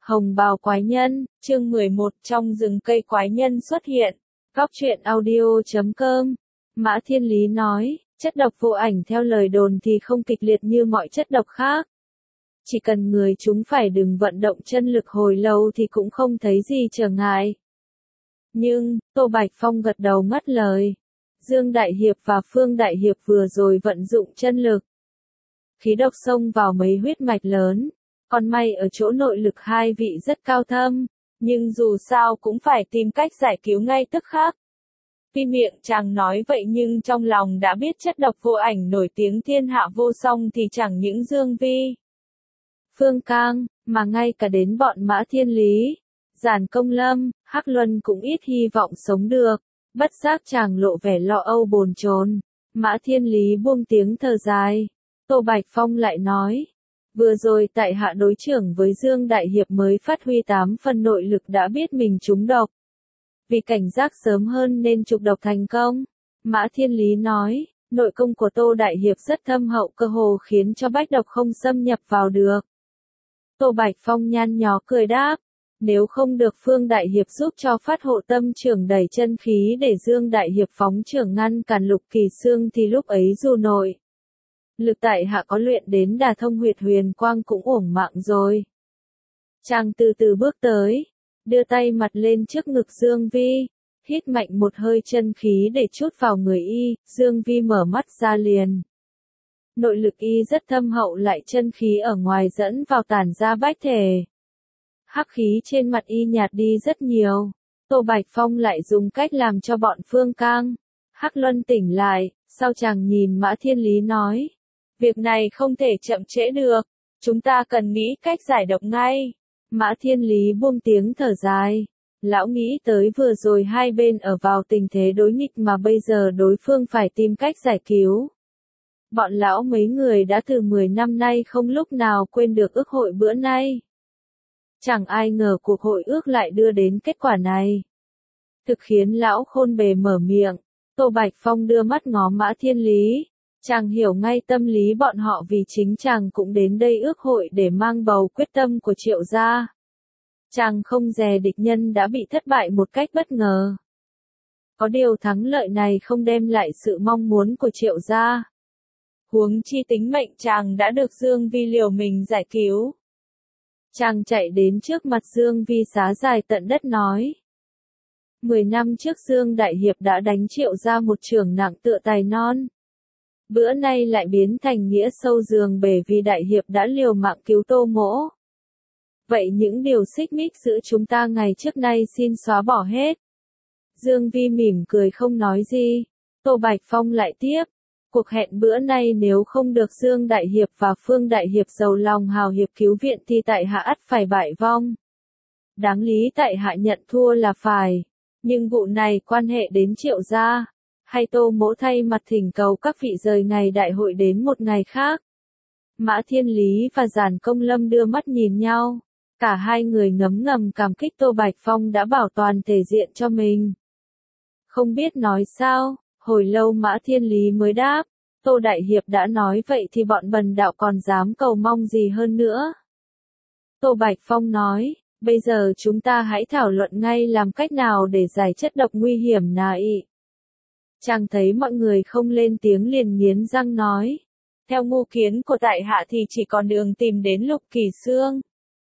Hồng bào quái nhân, chương 11, trong rừng cây quái nhân xuất hiện. Góc truyện audio.com. Mã Thiên Lý nói, chất độc vô ảnh theo lời đồn thì không kịch liệt như mọi chất độc khác. Chỉ cần người chúng phải đừng vận động chân lực hồi lâu thì cũng không thấy gì trở ngại. Nhưng, Tô Bạch Phong gật đầu ngắt lời. Dương Đại Hiệp và Phương Đại Hiệp vừa rồi vận dụng chân lực. Khí độc xông vào mấy huyết mạch lớn. Còn may ở chỗ nội lực hai vị rất cao thâm, nhưng dù sao cũng phải tìm cách giải cứu ngay tức khắc. Tuy miệng chàng nói vậy nhưng trong lòng đã biết chất độc vô ảnh nổi tiếng thiên hạ vô song thì chẳng những Dương Vi, Phương Cang, mà ngay cả đến bọn Mã Thiên Lý, Giản Công Lâm, Hắc Luân cũng ít hy vọng sống được. Bất giác chàng lộ vẻ lo âu bồn chồn. Mã Thiên Lý buông tiếng thở dài. Tô Bạch Phong lại nói. Vừa rồi tại hạ đối trưởng với Dương Đại Hiệp mới phát huy 8 phần nội lực đã biết mình trúng độc. Vì cảnh giác sớm hơn nên trục độc thành công. Mã Thiên Lý nói, nội công của Tô Đại Hiệp rất thâm hậu cơ hồ khiến cho bách độc không xâm nhập vào được. Tô Bạch Phong nhăn nhó cười đáp, nếu không được Phương Đại Hiệp giúp cho phát hộ tâm trưởng đẩy chân khí để Dương Đại Hiệp phóng trưởng ngăn cản Lục Kỳ Xương thì lúc ấy dù nội lực tại hạ có luyện đến đả thông huyệt huyền quang cũng uổng mạng rồi. Chàng từ từ bước tới, đưa tay mặt lên trước ngực Dương Vi, hít mạnh một hơi chân khí để chút vào người y, Dương Vi mở mắt ra liền. Nội lực y rất thâm hậu lại chân khí ở ngoài dẫn vào tản ra bách thể. Hắc khí trên mặt y nhạt đi rất nhiều. Tô Bạch Phong lại dùng cách làm cho bọn Phương Cang, Hắc Luân tỉnh lại, sau chàng nhìn Mã Thiên Lý nói. Việc này không thể chậm trễ được, chúng ta cần nghĩ cách giải độc ngay. Mã Thiên Lý buông tiếng thở dài. Lão nghĩ tới vừa rồi hai bên ở vào tình thế đối nghịch mà bây giờ đối phương phải tìm cách giải cứu. Bọn lão mấy người đã từ 10 năm nay không lúc nào quên được ước hội bữa nay. Chẳng ai ngờ cuộc hội ước lại đưa đến kết quả này. Thực khiến lão khôn bề mở miệng. Tô Bạch Phong đưa mắt ngó Mã Thiên Lý. Chàng hiểu ngay tâm lý bọn họ vì chính chàng cũng đến đây ước hội để mang bầu quyết tâm của Triệu gia. Chàng không dè địch nhân đã bị thất bại một cách bất ngờ. Có điều thắng lợi này không đem lại sự mong muốn của Triệu gia. Huống chi tính mệnh chàng đã được Dương Vi liều mình giải cứu. Chàng chạy đến trước mặt Dương Vi xá dài tận đất nói. 10 năm trước Dương Đại Hiệp đã đánh Triệu gia một chưởng nặng tựa tài non. Bữa nay lại biến thành nghĩa sâu giường bể vì Đại Hiệp đã liều mạng cứu Tô Mỗ. Vậy những điều xích mích giữa chúng ta ngày trước nay xin xóa bỏ hết. Dương Vi mỉm cười không nói gì. Tô Bạch Phong lại tiếp. Cuộc hẹn bữa nay nếu không được Dương Đại Hiệp và Phương Đại Hiệp giàu lòng hào hiệp cứu viện thì tại hạ ắt phải bại vong. Đáng lý tại hạ nhận thua là phải. Nhưng vụ này quan hệ đến Triệu gia. Hay Tô Mỗ thay mặt thỉnh cầu các vị rời ngày đại hội đến một ngày khác. Mã Thiên Lý và Giản Công Lâm đưa mắt nhìn nhau. Cả hai người ngấm ngầm cảm kích Tô Bạch Phong đã bảo toàn thể diện cho mình. Không biết nói sao, hồi lâu Mã Thiên Lý mới đáp. Tô Đại Hiệp đã nói vậy thì bọn bần đạo còn dám cầu mong gì hơn nữa. Tô Bạch Phong nói, bây giờ chúng ta hãy thảo luận ngay làm cách nào để giải chất độc nguy hiểm này. Chàng thấy mọi người không lên tiếng liền nghiến răng nói. Theo mưu kiến của tại hạ thì chỉ còn đường tìm đến Lục Kỳ Xương.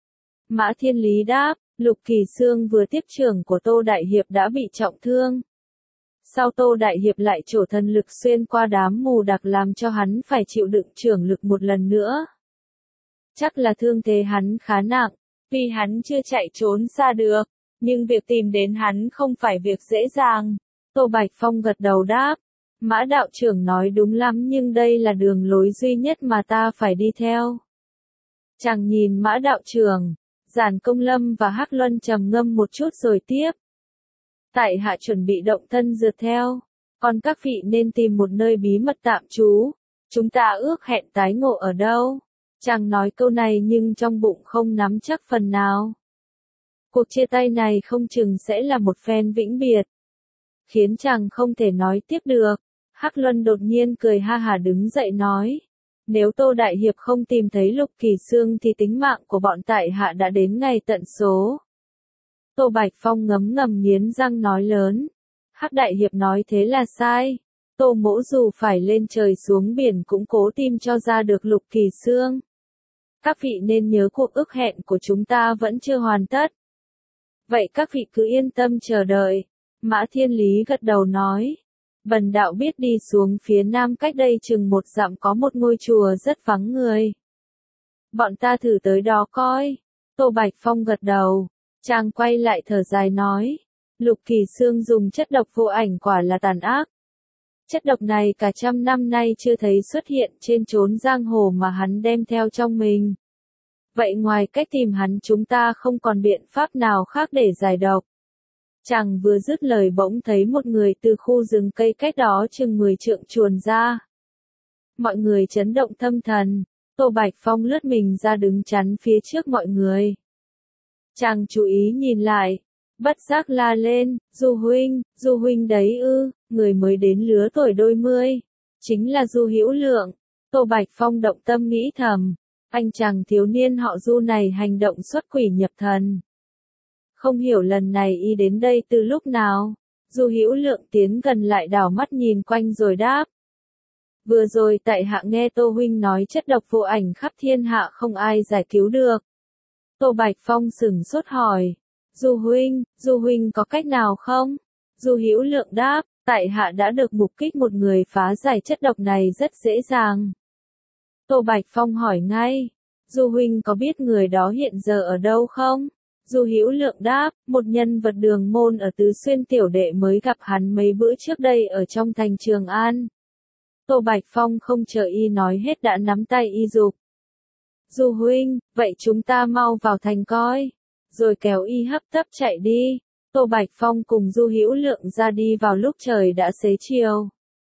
Mã Thiên Lý đáp, Lục Kỳ Xương vừa tiếp trưởng của Tô Đại Hiệp đã bị trọng thương. Sau Tô Đại Hiệp lại trổ thần lực xuyên qua đám mù đặc làm cho hắn phải chịu đựng trưởng lực một lần nữa. Chắc là thương thế hắn khá nặng, vì hắn chưa chạy trốn xa được, nhưng việc tìm đến hắn không phải việc dễ dàng. Tô Bạch Phong gật đầu đáp, Mã đạo trưởng nói đúng lắm nhưng đây là đường lối duy nhất mà ta phải đi theo. Chàng nhìn Mã đạo trưởng, Giản Công Lâm và Hắc Luân trầm ngâm một chút rồi tiếp. Tại hạ chuẩn bị động thân rượt theo, còn các vị nên tìm một nơi bí mật tạm trú, chúng ta ước hẹn tái ngộ ở đâu. Chàng nói câu này nhưng trong bụng không nắm chắc phần nào. Cuộc chia tay này không chừng sẽ là một phen vĩnh biệt. Khiến chàng không thể nói tiếp được. Hắc Luân đột nhiên cười ha hả đứng dậy nói. Nếu Tô Đại Hiệp không tìm thấy Lục Kỳ Xương thì tính mạng của bọn tại hạ đã đến ngày tận số. Tô Bạch Phong ngấm ngầm nghiến răng nói lớn. Hắc Đại Hiệp nói thế là sai. Tô Mỗ dù phải lên trời xuống biển cũng cố tìm cho ra được Lục Kỳ Xương. Các vị nên nhớ cuộc ước hẹn của chúng ta vẫn chưa hoàn tất. Vậy các vị cứ yên tâm chờ đợi. Mã Thiên Lý gật đầu nói. Bần đạo biết đi xuống phía nam cách đây chừng 1 dặm có một ngôi chùa rất vắng người. Bọn ta thử tới đó coi. Tô Bạch Phong gật đầu. Chàng quay lại thở dài nói. Lục Kỳ Xương dùng chất độc vô ảnh quả là tàn ác. Chất độc này cả 100 năm nay chưa thấy xuất hiện trên chốn giang hồ mà hắn đem theo trong mình. Vậy ngoài cách tìm hắn chúng ta không còn biện pháp nào khác để giải độc. Chàng vừa dứt lời bỗng thấy một người từ khu rừng cây cách đó chừng 10 trượng chuồn ra. Mọi người chấn động tâm thần. Tô Bạch Phong lướt mình ra đứng chắn phía trước mọi người. Chàng chú ý nhìn lại. Bất giác la lên, Du huynh đấy ư, người mới đến lứa tuổi đôi mươi. Chính là Du Hữu Lượng. Tô Bạch Phong động tâm nghĩ thầm. Anh chàng thiếu niên họ Du này hành động xuất quỷ nhập thần. Không hiểu lần này y đến đây từ lúc nào. Du Hữu Lượng tiến gần lại đảo mắt nhìn quanh rồi đáp. Vừa rồi tại hạ nghe Tô huynh nói chất độc vô ảnh khắp thiên hạ không ai giải cứu được. Tô Bạch Phong sửng sốt hỏi. Du huynh có cách nào không? Du Hữu Lượng đáp, tại hạ đã được mục kích một người phá giải chất độc này rất dễ dàng. Tô Bạch Phong hỏi ngay, Du huynh có biết người đó hiện giờ ở đâu không? Du Hữu Lượng đáp, một nhân vật đường môn ở Tứ Xuyên tiểu đệ mới gặp hắn mấy bữa trước đây ở trong thành Trường An. Tô Bạch Phong không chờ y nói hết đã nắm tay y giục. Du huynh, vậy chúng ta mau vào thành coi. Rồi kéo y hấp tấp chạy đi. Tô Bạch Phong cùng Du Hữu Lượng ra đi vào lúc trời đã xế chiều.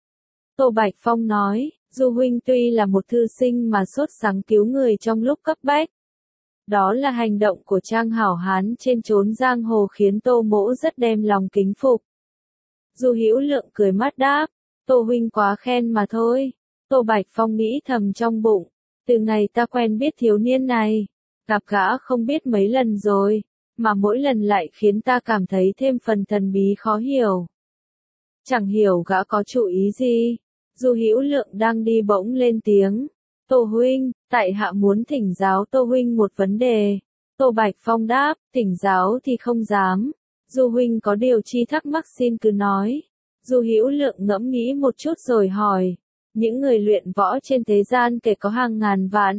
Tô Bạch Phong nói, Du huynh tuy là một thư sinh mà sốt sắng cứu người trong lúc cấp bách. Đó là hành động của Trang hảo hán trên chốn giang hồ khiến Tô Mỗ rất đem lòng kính phục. Du Hữu Lượng cười mắt đáp, Tô huynh quá khen mà thôi. Tô Bạch Phong nghĩ thầm trong bụng, từ ngày ta quen biết thiếu niên này, gặp gã không biết mấy lần rồi, mà mỗi lần lại khiến ta cảm thấy thêm phần thần bí khó hiểu. Chẳng hiểu gã có chủ ý gì. Du Hữu Lượng đang đi bỗng lên tiếng, Tô huynh, tại hạ muốn thỉnh giáo Tô huynh một vấn đề. Tô Bạch Phong đáp, thỉnh giáo thì không dám. Du huynh có điều chi thắc mắc xin cứ nói. Du Hữu Lượng ngẫm nghĩ một chút rồi hỏi, những người luyện võ trên thế gian kể có hàng ngàn vạn.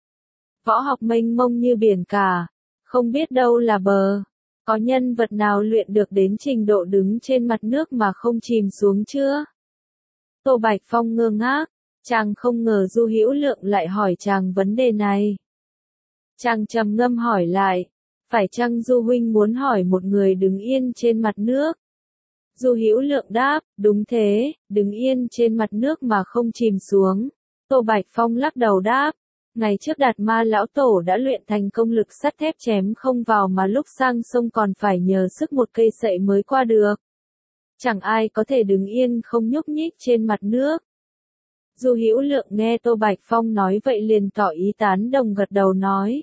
Võ học mênh mông như biển cả, không biết đâu là bờ. Có nhân vật nào luyện được đến trình độ đứng trên mặt nước mà không chìm xuống chưa? Tô Bạch Phong ngơ ngác, chàng không ngờ Du Hữu Lượng lại hỏi chàng vấn đề này. Chàng trầm ngâm hỏi lại, phải chăng Du huynh muốn hỏi một người đứng yên trên mặt nước? Du Hữu Lượng đáp, đúng thế, đứng yên trên mặt nước mà không chìm xuống. Tô Bạch Phong lắc đầu đáp, ngày trước Đạt Ma lão tổ đã luyện thành công lực sắt thép chém không vào mà lúc sang sông còn phải nhờ sức một cây sậy mới qua được. Chẳng ai có thể đứng yên không nhúc nhích trên mặt nước. Du Hữu Lượng nghe Tô Bạch Phong nói vậy liền tỏ ý tán đồng gật đầu nói.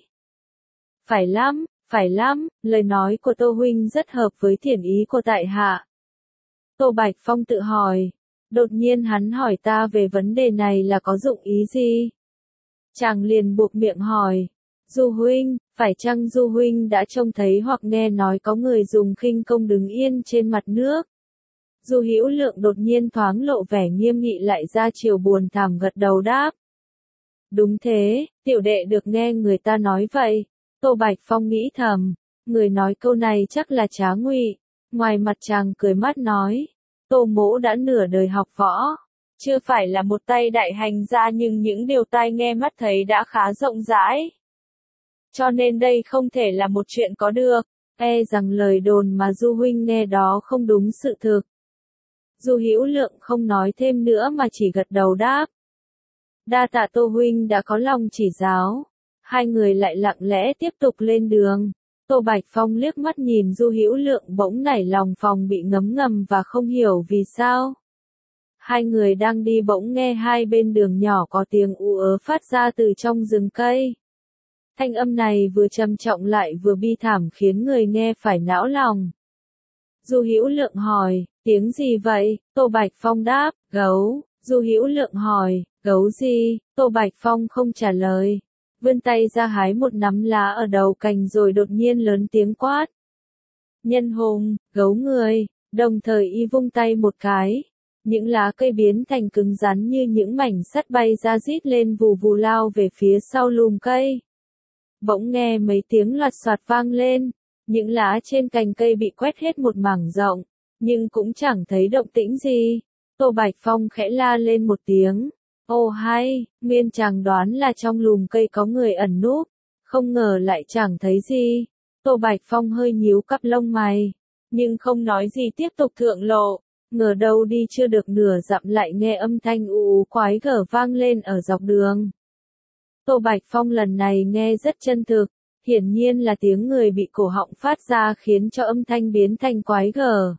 Phải lắm, lời nói của Tô huynh rất hợp với thiện ý của tại hạ. Tô Bạch Phong tự hỏi, đột nhiên hắn hỏi ta về vấn đề này là có dụng ý gì? Chàng liền buộc miệng hỏi, Du huynh, phải chăng Du huynh đã trông thấy hoặc nghe nói có người dùng khinh công đứng yên trên mặt nước? Du Hữu Lượng đột nhiên thoáng lộ vẻ nghiêm nghị lại ra chiều buồn thảm gật đầu đáp. Đúng thế, tiểu đệ được nghe người ta nói vậy. Tô Bạch Phong nghĩ thầm, người nói câu này chắc là Trá Ngụy. Ngoài mặt chàng cười mắt nói, Tô Mỗ đã nửa đời học võ, chưa phải là một tay đại hành gia nhưng những điều tai nghe mắt thấy đã khá rộng rãi. Cho nên đây không thể là một chuyện có được, e rằng lời đồn mà Du huynh nghe đó không đúng sự thực. Du Hữu Lượng không nói thêm nữa mà chỉ gật đầu đáp. Đa tạ Tô huynh đã có lòng chỉ giáo. Hai người lại lặng lẽ tiếp tục lên đường. Tô Bạch Phong liếc mắt nhìn Du Hữu Lượng bỗng nảy lòng phòng bị ngấm ngầm và không hiểu vì sao. Hai người đang đi bỗng nghe hai bên đường nhỏ có tiếng ú ớ phát ra từ trong rừng cây. Thanh âm này vừa trầm trọng lại vừa bi thảm khiến người nghe phải não lòng. Du Hữu Lượng hỏi, tiếng gì vậy? Tô Bạch Phong đáp, gấu. Du Hữu Lượng hỏi, gấu gì? Tô Bạch Phong không trả lời. Vươn tay ra hái một nắm lá ở đầu cành rồi đột nhiên lớn tiếng quát. Nhân hùng, gấu người, đồng thời y vung tay một cái. Những lá cây biến thành cứng rắn như những mảnh sắt bay ra rít lên vù vù lao về phía sau lùm cây. Bỗng nghe mấy tiếng loạt soạt vang lên, những lá trên cành cây bị quét hết một mảng rộng, nhưng cũng chẳng thấy động tĩnh gì. Tô Bạch Phong khẽ la lên một tiếng. Ô hay, nguyên chàng đoán là trong lùm cây có người ẩn núp, không ngờ lại chẳng thấy gì. Tô Bạch Phong hơi nhíu cặp lông mày, nhưng không nói gì tiếp tục thượng lộ. Ngờ đâu đi chưa được nửa dặm lại nghe âm thanh ù quái gở vang lên ở dọc đường. Tô Bạch Phong lần này nghe rất chân thực, hiển nhiên là tiếng người bị cổ họng phát ra khiến cho âm thanh biến thành quái gở.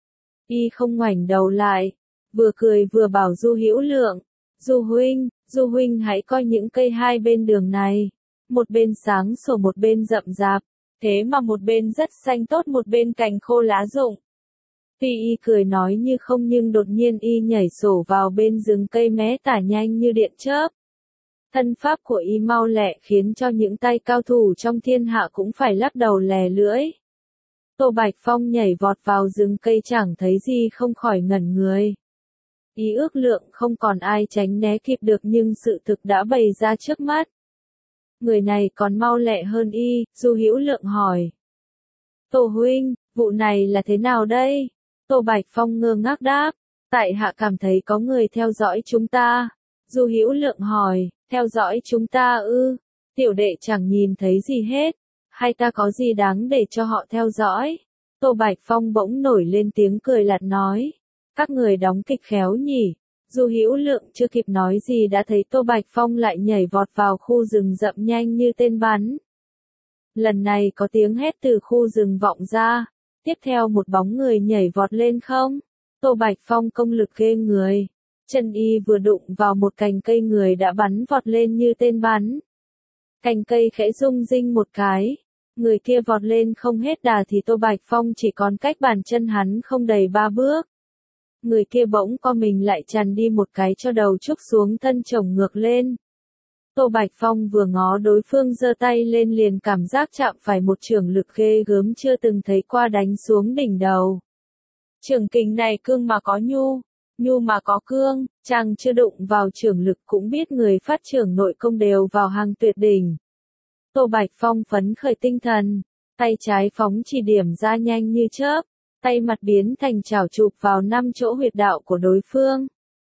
Y không ngoảnh đầu lại, vừa cười vừa bảo Du Hữu Lượng, Du huynh hãy coi những cây hai bên đường này, một bên sáng sủa một bên rậm rạp, thế mà một bên rất xanh tốt một bên cành khô lá rụng. Tuy y cười nói như không nhưng đột nhiên y nhảy sổ vào bên rừng cây mé tả nhanh như điện chớp. Thân pháp của y mau lẹ khiến cho những tay cao thủ trong thiên hạ cũng phải lắc đầu lè lưỡi. Tô Bạch Phong nhảy vọt vào rừng cây chẳng thấy gì không khỏi ngẩn người. Y ước lượng không còn ai tránh né kịp được nhưng sự thực đã bày ra trước mắt. Người này còn mau lẹ hơn y, Du Hữu Lượng hỏi. Tô huynh, vụ này là thế nào đây? Tô Bạch Phong ngơ ngác đáp, tại hạ cảm thấy có người theo dõi chúng ta. Du Hữu Lượng hỏi, theo dõi chúng ta ư? Tiểu đệ chẳng nhìn thấy gì hết, hay ta có gì đáng để cho họ theo dõi? Tô Bạch Phong bỗng nổi lên tiếng cười lạt nói, các người đóng kịch khéo nhỉ? Du Hữu Lượng chưa kịp nói gì đã thấy Tô Bạch Phong lại nhảy vọt vào khu rừng rậm nhanh như tên bắn. Lần này có tiếng hét từ khu rừng vọng ra, tiếp theo một bóng người nhảy vọt lên không. Tô Bạch Phong công lực ghê người, chân y vừa đụng vào một cành cây người đã bắn vọt lên như tên bắn. Cành cây khẽ rung rinh một cái, người kia vọt lên không hết đà thì Tô Bạch Phong chỉ còn cách bàn chân hắn không đầy 3 bước. Người kia bỗng co mình lại chằn đi một cái cho đầu trúc xuống thân chồng ngược lên. Tô Bạch Phong vừa ngó đối phương giơ tay lên liền cảm giác chạm phải một chưởng lực ghê gớm chưa từng thấy qua đánh xuống đỉnh đầu. Chưởng kình này cương mà có nhu, nhu mà có cương, chàng chưa đụng vào chưởng lực cũng biết người phát chưởng nội công đều vào hàng tuyệt đỉnh. Tô Bạch Phong phấn khởi tinh thần, tay trái phóng chỉ điểm ra nhanh như chớp, tay mặt biến thành chảo chụp vào 5 chỗ huyệt đạo của đối phương.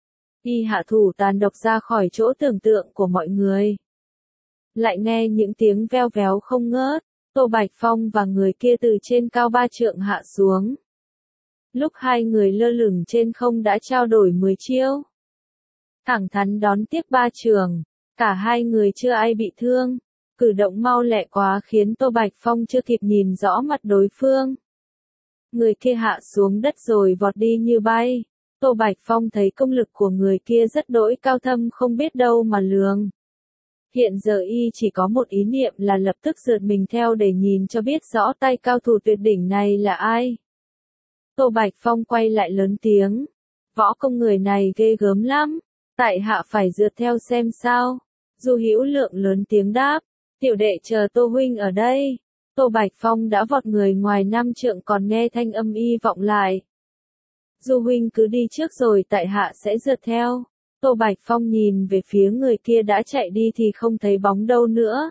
Y hạ thủ tàn độc ra khỏi chỗ tưởng tượng của mọi người. Lại nghe những tiếng veo véo không ngớt, Tô Bạch Phong và người kia từ trên cao 3 trượng hạ xuống. Lúc hai người lơ lửng trên không đã trao đổi 10 chiêu. Thẳng thắn đón tiếp 3 trường, cả hai người chưa ai bị thương. Cử động mau lẹ quá khiến Tô Bạch Phong chưa kịp nhìn rõ mặt đối phương. Người kia hạ xuống đất rồi vọt đi như bay. Tô Bạch Phong thấy công lực của người kia rất đỗi cao thâm không biết đâu mà lường. Hiện giờ y chỉ có một ý niệm là lập tức rượt mình theo để nhìn cho biết rõ tay cao thủ tuyệt đỉnh này là ai. Tô Bạch Phong quay lại lớn tiếng. Võ công người này ghê gớm lắm, tại hạ phải rượt theo xem sao. Du Hữu Lượng lớn tiếng đáp, tiểu đệ chờ Tô huynh ở đây. Tô Bạch Phong đã vọt người ngoài 5 trượng còn nghe thanh âm y vọng lại. Du huynh cứ đi trước rồi tại hạ sẽ rượt theo. Tô Bạch Phong nhìn về phía người kia đã chạy đi thì không thấy bóng đâu nữa.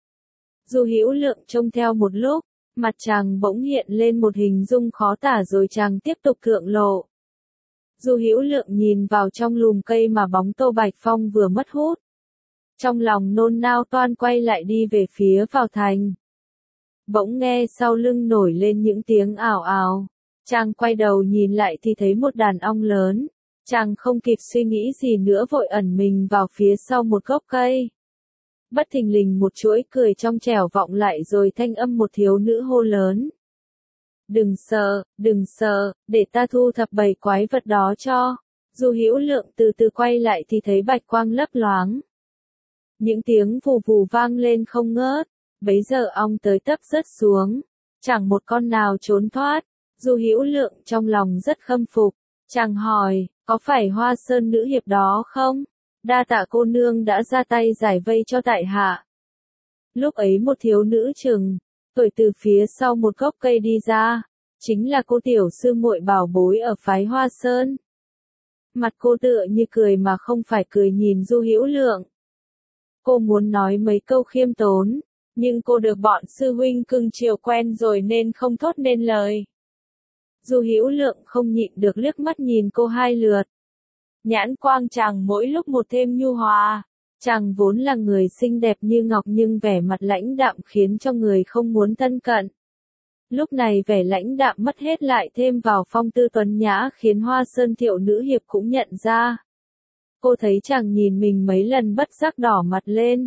Du Hữu Lượng trông theo một lúc, mặt chàng bỗng hiện lên một hình dung khó tả rồi chàng tiếp tục thượng lộ. Du Hữu Lượng nhìn vào trong lùm cây mà bóng Tô Bạch Phong vừa mất hút. Trong lòng nôn nao toan quay lại đi về phía vào thành. Bỗng nghe sau lưng nổi lên những tiếng ào ào. Chàng quay đầu nhìn lại thì thấy một đàn ong lớn. Chàng không kịp suy nghĩ gì nữa vội ẩn mình vào phía sau một gốc cây. Bất thình lình một chuỗi cười trong trẻo vọng lại rồi thanh âm một thiếu nữ hô lớn. Đừng sợ, để ta thu thập bầy quái vật đó cho. Du Hữu Lượng từ từ quay lại thì thấy bạch quang lấp loáng. Những tiếng vù vù vang lên không ngớt, bấy giờ ong tới tấp rớt xuống, chẳng một con nào trốn thoát. Du Hữu Lượng trong lòng rất khâm phục, chàng hỏi, có phải Hoa Sơn nữ hiệp đó không? Đa tạ cô nương đã ra tay giải vây cho tại hạ. Lúc ấy một thiếu nữ chừng tuổi từ phía sau một gốc cây đi ra, chính là cô tiểu sư muội bảo bối ở phái Hoa Sơn. Mặt cô tựa như cười mà không phải cười nhìn Du Hữu Lượng. Cô muốn nói mấy câu khiêm tốn, nhưng cô được bọn sư huynh cưng chiều quen rồi nên không thốt nên lời. Du Hữu Lượng không nhịn được liếc mắt nhìn cô hai lượt. Nhãn quang chàng mỗi lúc một thêm nhu hòa. Chàng vốn là người xinh đẹp như ngọc nhưng vẻ mặt lãnh đạm khiến cho người không muốn thân cận. Lúc này vẻ lãnh đạm mất hết lại thêm vào phong tư tuấn nhã khiến Hoa Sơn Thiệu nữ hiệp cũng nhận ra. Cô thấy chàng nhìn mình mấy lần bất giác đỏ mặt lên.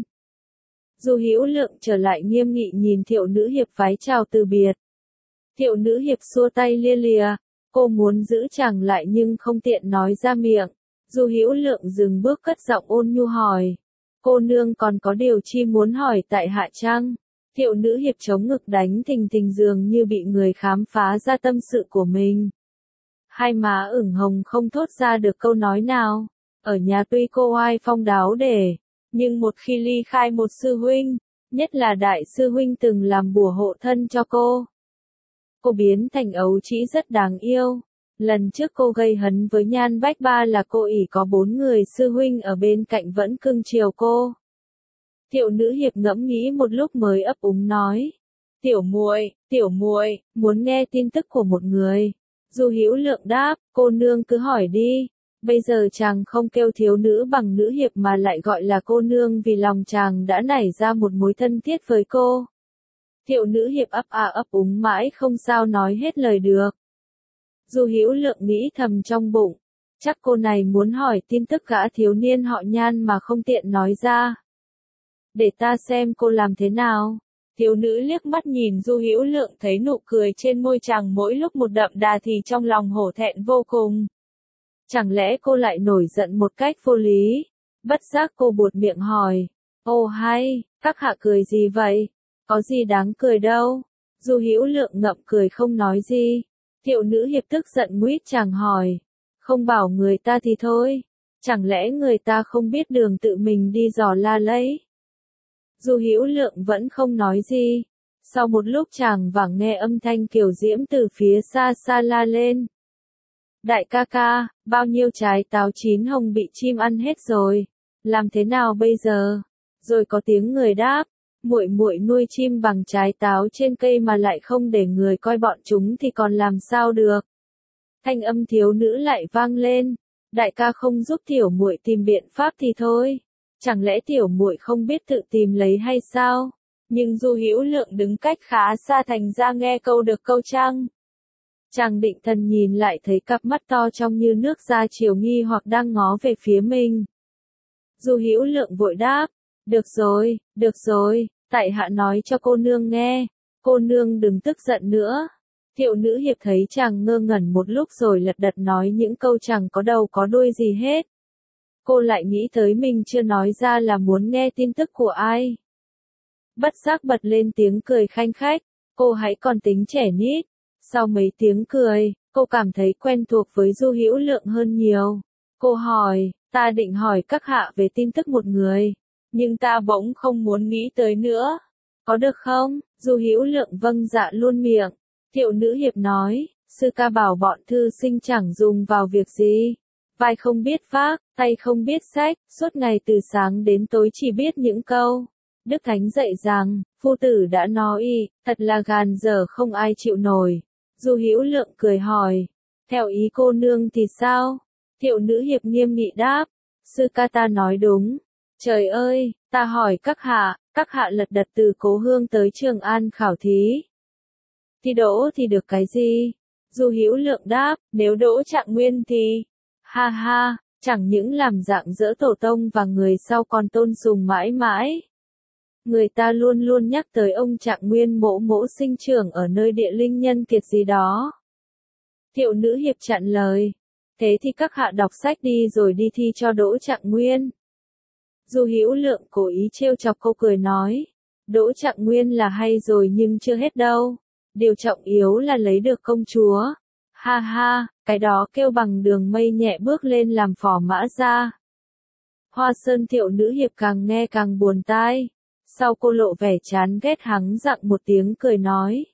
Du Hữu Lượng trở lại nghiêm nghị nhìn Thiệu nữ hiệp vái chào từ biệt. Thiệu nữ hiệp xua tay lia lìa, cô muốn giữ chàng lại nhưng không tiện nói ra miệng. Du Hữu Lượng dừng bước cất giọng ôn nhu hỏi, cô nương còn có điều chi muốn hỏi tại hạ chăng? Thiệu nữ hiệp chống ngực đánh thình thình dường như bị người khám phá ra tâm sự của mình. Hai má ửng hồng không thốt ra được câu nói nào. Ở nhà tuy cô oai phong đáo để, nhưng một khi ly khai một sư huynh, nhất là đại sư huynh từng làm bùa hộ thân cho cô biến thành ấu trĩ rất đáng yêu. Lần trước cô gây hấn với Nhan Bách Ba là cô ỷ có 4 người sư huynh ở bên cạnh vẫn cưng chiều cô. Thiệu nữ hiệp ngẫm nghĩ một lúc mới ấp úng nói, tiểu muội, muốn nghe tin tức của một người. Du Hữu Lượng đáp, cô nương cứ hỏi đi. Bây giờ chàng không kêu thiếu nữ bằng nữ hiệp mà lại gọi là cô nương vì lòng chàng đã nảy ra một mối thân thiết với cô. Thiệu nữ hiệp ấp úng mãi không sao nói hết lời được. Du Hữu Lượng nghĩ thầm trong bụng, chắc cô này muốn hỏi tin tức gã thiếu niên họ Nhan mà không tiện nói ra. Để ta xem cô làm thế nào. Thiếu nữ liếc mắt nhìn Du Hữu Lượng thấy nụ cười trên môi chàng mỗi lúc một đậm đà thì trong lòng hổ thẹn vô cùng. Chẳng lẽ cô lại nổi giận một cách vô lý? Bất giác cô buột miệng hỏi, ô hay, các hạ cười gì vậy? Có gì đáng cười đâu. Du Hữu Lượng ngậm cười không nói gì. Thiệu nữ hiệp tức giận nguýt chàng hỏi, không bảo người ta thì thôi, chẳng lẽ người ta không biết đường tự mình đi dò la lấy? Du Hữu Lượng vẫn không nói gì. Sau một lúc chàng vẳng nghe âm thanh kiều diễm từ phía xa xa la lên. Đại ca ca, bao nhiêu trái táo chín hồng bị chim ăn hết rồi, làm thế nào bây giờ? Rồi có tiếng người đáp, muội muội nuôi chim bằng trái táo trên cây mà lại không để người coi bọn chúng thì còn làm sao được? Thanh âm thiếu nữ lại vang lên, đại ca không giúp tiểu muội tìm biện pháp thì thôi, chẳng lẽ tiểu muội không biết tự tìm lấy hay sao? Nhưng Du Hữu Lượng đứng cách khá xa thành ra nghe câu được câu trăng. Chàng định thần nhìn lại thấy cặp mắt to trong như nước da chiều nghi hoặc đang ngó về phía mình. Du Hữu Lượng vội đáp, được rồi, tại hạ nói cho cô nương nghe, cô nương đừng tức giận nữa. Thiệu nữ hiệp thấy chàng ngơ ngẩn một lúc rồi lật đật nói những câu chẳng có đầu có đuôi gì hết. Cô lại nghĩ tới mình chưa nói ra là muốn nghe tin tức của ai. Bất giác bật lên tiếng cười khanh khách, cô hãy còn tính trẻ nít. Sau mấy tiếng cười, cô cảm thấy quen thuộc với Du Hữu Lượng hơn nhiều. Cô hỏi, ta định hỏi các hạ về tin tức một người, nhưng ta bỗng không muốn nghĩ tới nữa. Có được không? Du Hữu Lượng vâng dạ luôn miệng. Thiệu nữ hiệp nói, sư ca bảo bọn thư sinh chẳng dùng vào việc gì. Vai không biết vác, tay không biết xách, suốt ngày từ sáng đến tối chỉ biết những câu. Đức Thánh dạy rằng, phu tử đã nói, thật là gàn dở không ai chịu nổi. Du Hữu Lượng cười hỏi, theo ý cô nương thì sao? Thiệu nữ hiệp nghiêm nghị đáp, sư ca ta nói đúng. Trời ơi, ta hỏi các hạ lật đật từ Cố Hương tới Trường An khảo thí. Thi đỗ thì được cái gì? Du Hữu Lượng đáp, nếu đỗ Trạng Nguyên thì, ha ha, chẳng những làm dạng dỡ tổ tông và người sau còn tôn sùng mãi mãi. Người ta luôn luôn nhắc tới ông Trạng Nguyên mỗ sinh trưởng ở nơi địa linh nhân kiệt gì đó. Thiệu nữ hiệp chặn lời, Thế thì các hạ đọc sách đi rồi đi thi cho đỗ trạng nguyên. Du Hữu Lượng cố ý trêu chọc cô cười nói. Đỗ trạng nguyên là hay rồi nhưng chưa hết đâu. Điều trọng yếu là lấy được công chúa. Ha ha, cái đó kêu bằng đường mây nhẹ bước lên làm phò mã ra. Hoa Sơn Thiệu nữ hiệp càng nghe càng buồn tai. Sau cô lộ vẻ chán ghét hắng giọng một tiếng cười nói.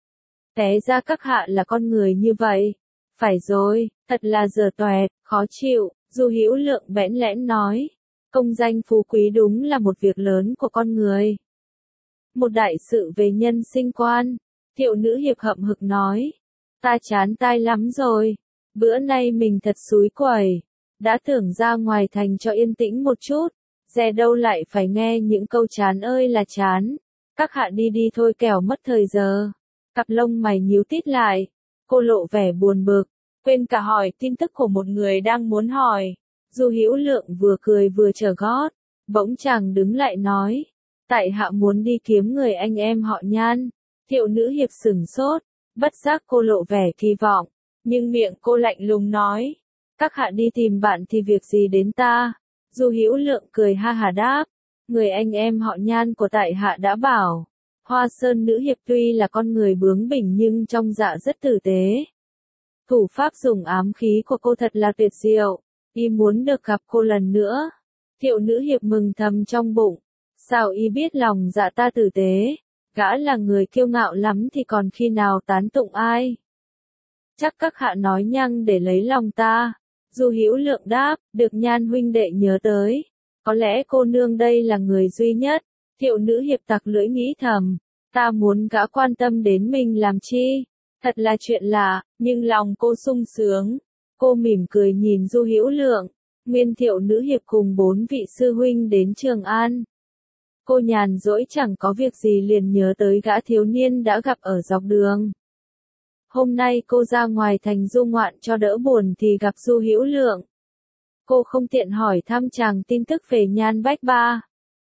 Té ra các hạ là con người như vậy. Phải rồi, thật là dở toẹt, khó chịu, Du Hữu Lượng bẽn lẽn nói. Công danh phú quý đúng là một việc lớn của con người. Một đại sự về nhân sinh quan. Thiệu nữ hiệp hậm hực nói. Ta chán tai lắm rồi. Bữa nay mình thật xúi quẩy. Đã tưởng ra ngoài thành cho yên tĩnh một chút. Dè đâu lại phải nghe những câu chán ơi là chán. Các hạ đi đi thôi kẻo mất thời giờ. Cặp lông mày nhíu tít lại. Cô lộ vẻ buồn bực. Quên cả hỏi tin tức của một người đang muốn hỏi. Du Hữu Lượng vừa cười vừa trở gót. Bỗng chàng đứng lại nói. Tại hạ muốn đi kiếm người anh em họ Nhan. Thiệu nữ hiệp sửng sốt. Bất giác cô lộ vẻ kỳ vọng. Nhưng miệng cô lạnh lùng nói. Các hạ đi tìm bạn thì việc gì đến ta. Du Hữu Lượng cười ha hà đáp. Người anh em họ Nhan của tại hạ đã bảo. Hoa Sơn nữ hiệp tuy là con người bướng bỉnh nhưng trong dạ rất tử tế. Thủ pháp dùng ám khí của cô thật là tuyệt diệu. Y muốn được gặp cô lần nữa. Thiệu nữ hiệp mừng thầm trong bụng. Sao y biết lòng dạ ta tử tế. Gã là người kiêu ngạo lắm thì còn khi nào tán tụng ai. Chắc các hạ nói nhăng để lấy lòng ta. Du Hữu Lượng đáp, được Nhan huynh đệ nhớ tới. Có lẽ cô nương đây là người duy nhất. Thiệu nữ hiệp tặc lưỡi nghĩ thầm. Ta muốn gã quan tâm đến mình làm chi. Thật là chuyện lạ, nhưng lòng cô sung sướng. Cô mỉm cười nhìn Du Hữu Lượng. Nguyên Thiệu nữ hiệp cùng 4 vị sư huynh đến Trường An. Cô nhàn rỗi chẳng có việc gì liền nhớ tới gã thiếu niên đã gặp ở dọc đường. Hôm nay cô ra ngoài thành du ngoạn cho đỡ buồn thì gặp Du Hữu Lượng. Cô không tiện hỏi thăm chàng tin tức về Nhan Bách Ba.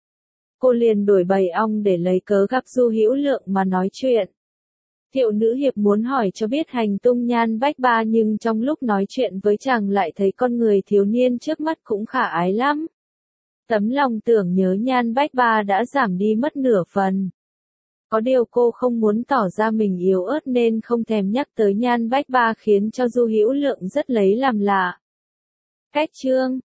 Cô liền đổi bầy ong để lấy cớ gặp Du Hữu Lượng mà nói chuyện. Thiệu nữ hiệp muốn hỏi cho biết hành tung Nhan Bách Ba nhưng trong lúc nói chuyện với chàng lại thấy con người thiếu niên trước mắt cũng khả ái lắm. Tấm lòng tưởng nhớ Nhan Bách Ba đã giảm đi mất nửa phần. Có điều cô không muốn tỏ ra mình yếu ớt nên không thèm nhắc tới Nhan Bách Ba khiến cho Du Hữu Lượng rất lấy làm lạ. Cách chương